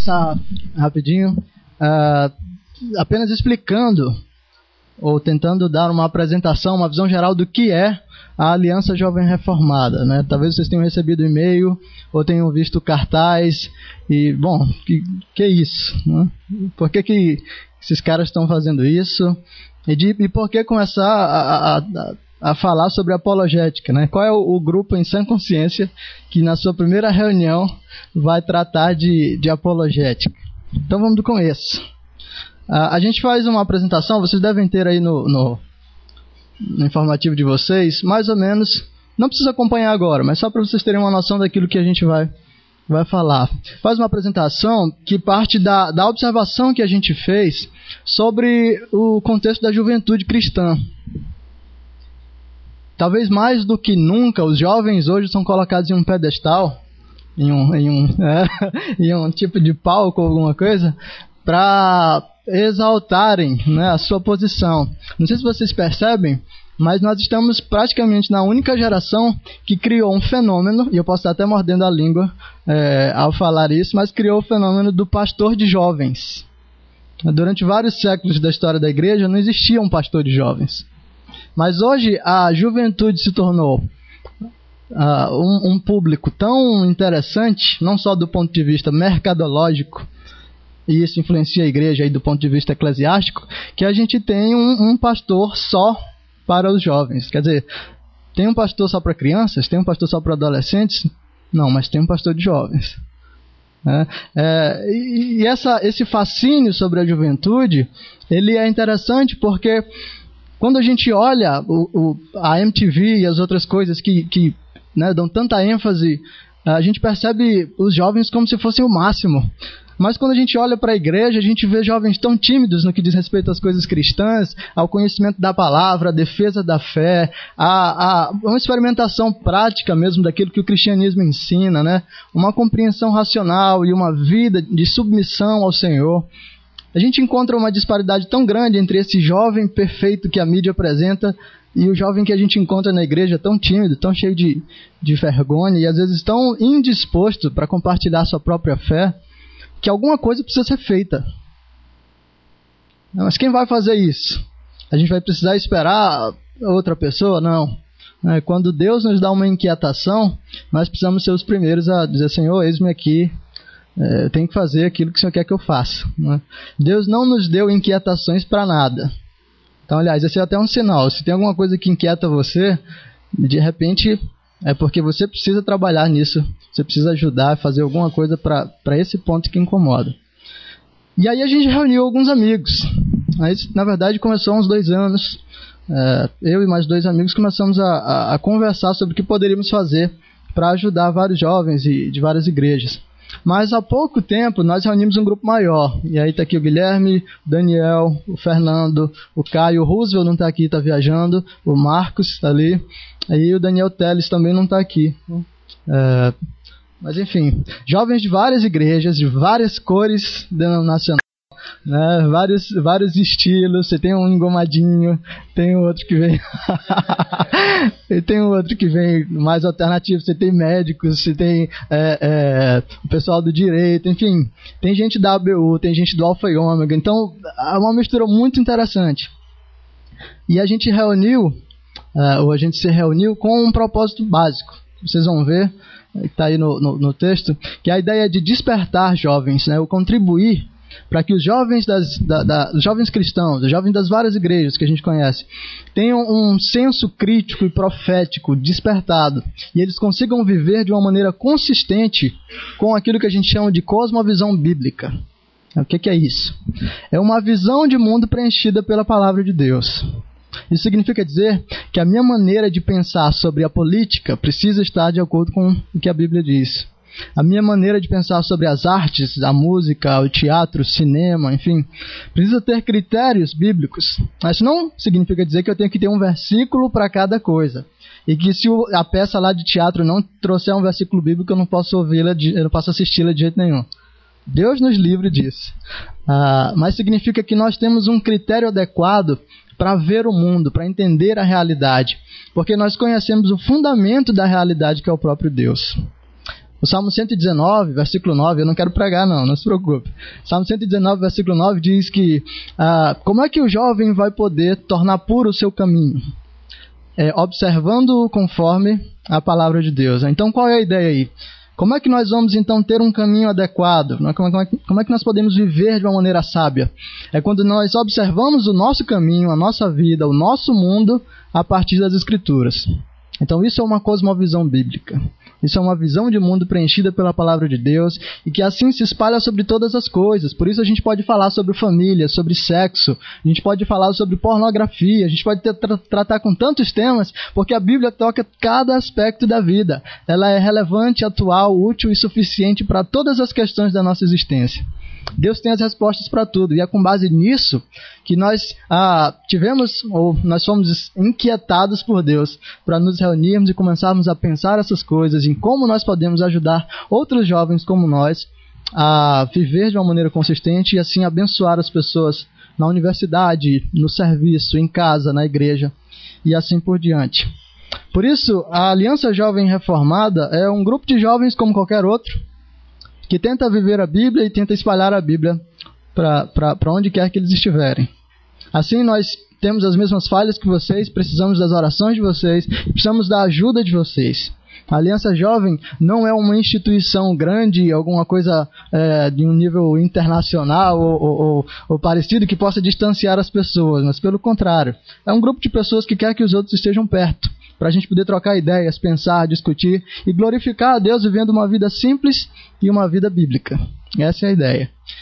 começar rapidinho, apenas explicando ou tentando dar uma apresentação, uma visão geral do que é a Aliança Jovem Reformada, né? Talvez vocês tenham recebido e-mail ou tenham visto cartaz e, bom, que é isso, né? Por que esses caras estão fazendo isso? E por que começar a falar sobre apologética, né? Qual é o grupo em sã consciência que na sua primeira reunião vai tratar de apologética? Então vamos do começo. A gente faz uma apresentação, vocês devem ter aí no informativo de vocês, mais ou menos, não precisa acompanhar agora, mas só para vocês terem uma noção daquilo que a gente vai falar. Faz uma apresentação que parte da observação que a gente fez sobre o contexto da juventude cristã. Talvez mais do que nunca, os jovens hoje são colocados em um pedestal, em um tipo de palco ou alguma coisa, para exaltarem, né, a sua posição. Não sei se vocês percebem, mas nós estamos praticamente na única geração que criou um fenômeno, e eu posso estar até mordendo a língua ao falar isso, mas criou o fenômeno do pastor de jovens. Durante vários séculos da história da igreja não existia um pastor de jovens. Mas hoje a juventude se tornou um público tão interessante, não só do ponto de vista mercadológico, e isso influencia a igreja aí do ponto de vista eclesiástico, que a gente tem um pastor só para os jovens. Quer dizer, tem um pastor só para crianças? Tem um pastor só para adolescentes? Não, mas tem um pastor de jovens. Esse fascínio sobre a juventude, ele é interessante porque quando a gente olha a MTV e as outras coisas que né, dão tanta ênfase, a gente percebe os jovens como se fossem o máximo. Mas quando a gente olha para a igreja, a gente vê jovens tão tímidos no que diz respeito às coisas cristãs, ao conhecimento da palavra, à defesa da fé, a uma experimentação prática mesmo daquilo que o cristianismo ensina, né? Uma compreensão racional e uma vida de submissão ao Senhor. A gente encontra uma disparidade tão grande entre esse jovem perfeito que a mídia apresenta e o jovem que a gente encontra na igreja tão tímido, tão cheio de vergonha e às vezes tão indisposto para compartilhar a sua própria fé, que alguma coisa precisa ser feita. Mas quem vai fazer isso? A gente vai precisar esperar outra pessoa? Não. Quando Deus nos dá uma inquietação, nós precisamos ser os primeiros a dizer: Senhor, eis-me aqui, eu tenho que fazer aquilo que o Senhor quer que eu faça. Deus não nos deu inquietações para nada. Então, aliás, esse é até um sinal. Se tem alguma coisa que inquieta você, de repente é porque você precisa trabalhar nisso. Você precisa ajudar, fazer alguma coisa para esse ponto que incomoda. E aí a gente reuniu alguns amigos. Aí, na verdade, começou há uns 2 anos. Eu e mais 2 amigos começamos a conversar sobre o que poderíamos fazer para ajudar vários jovens de várias igrejas. Mas há pouco tempo nós reunimos um grupo maior. E aí está aqui o Guilherme, o Daniel, o Fernando, o Caio, o Roosevelt não está aqui, está viajando, o Marcos está ali, aí o Daniel Teles também não está aqui. Mas enfim, jovens de várias igrejas, de várias cores denominacionais, né? Vários estilos. Você tem um engomadinho, tem outro que vem e tem outro que vem mais alternativo. Você tem médicos, você tem o pessoal do direito, enfim, tem gente da ABU, tem gente do Alfa e Ômega. Então é uma mistura muito interessante. E a gente se reuniu com um propósito básico. Vocês vão ver, que está aí no texto, que é a ideia de despertar jovens, né? O contribuir para que os jovens os jovens cristãos, os jovens das várias igrejas que a gente conhece, tenham um senso crítico e profético despertado, e eles consigam viver de uma maneira consistente com aquilo que a gente chama de cosmovisão bíblica. O que é isso? É uma visão de mundo preenchida pela palavra de Deus. Isso significa dizer que a minha maneira de pensar sobre a política precisa estar de acordo com o que a Bíblia diz. A minha maneira de pensar sobre as artes, a música, o teatro, o cinema, enfim, precisa ter critérios bíblicos. Mas isso não significa dizer que eu tenho que ter um versículo para cada coisa. E que se a peça lá de teatro não trouxer um versículo bíblico, eu não posso ouvi-la, eu não posso assisti-la de jeito nenhum. Deus nos livre disso. Mas significa que nós temos um critério adequado para ver o mundo, para entender a realidade. Porque nós conhecemos o fundamento da realidade, que é o próprio Deus. O Salmo 119, versículo 9, eu não quero pregar não se preocupe. Salmo 119, versículo 9 diz que como é que o jovem vai poder tornar puro o seu caminho? Observando-o conforme a palavra de Deus. Então qual é a ideia aí? Como é que nós vamos então ter um caminho adequado? Como é que nós podemos viver de uma maneira sábia? É quando nós observamos o nosso caminho, a nossa vida, o nosso mundo a partir das Escrituras. Então isso é uma cosmovisão bíblica. Isso é uma visão de mundo preenchida pela palavra de Deus e que assim se espalha sobre todas as coisas. Por isso a gente pode falar sobre família, sobre sexo, a gente pode falar sobre pornografia, a gente pode tratar com tantos temas, porque a Bíblia toca cada aspecto da vida. Ela é relevante, atual, útil e suficiente para todas as questões da nossa existência. Deus tem as respostas para tudo, e é com base nisso que nós nós fomos inquietados por Deus para nos reunirmos e começarmos a pensar essas coisas, em como nós podemos ajudar outros jovens como nós a viver de uma maneira consistente e assim abençoar as pessoas na universidade, no serviço, em casa, na igreja e assim por diante. Por isso, a Aliança Jovem Reformada é um grupo de jovens como qualquer outro, que tenta viver a Bíblia e tenta espalhar a Bíblia para onde quer que eles estiverem. Assim, nós temos as mesmas falhas que vocês, precisamos das orações de vocês, precisamos da ajuda de vocês. A Aliança Jovem não é uma instituição grande, alguma coisa de um nível internacional ou parecido que possa distanciar as pessoas, mas pelo contrário, é um grupo de pessoas que quer que os outros estejam perto, para a gente poder trocar ideias, pensar, discutir e glorificar a Deus vivendo uma vida simples e uma vida bíblica. Essa é a ideia.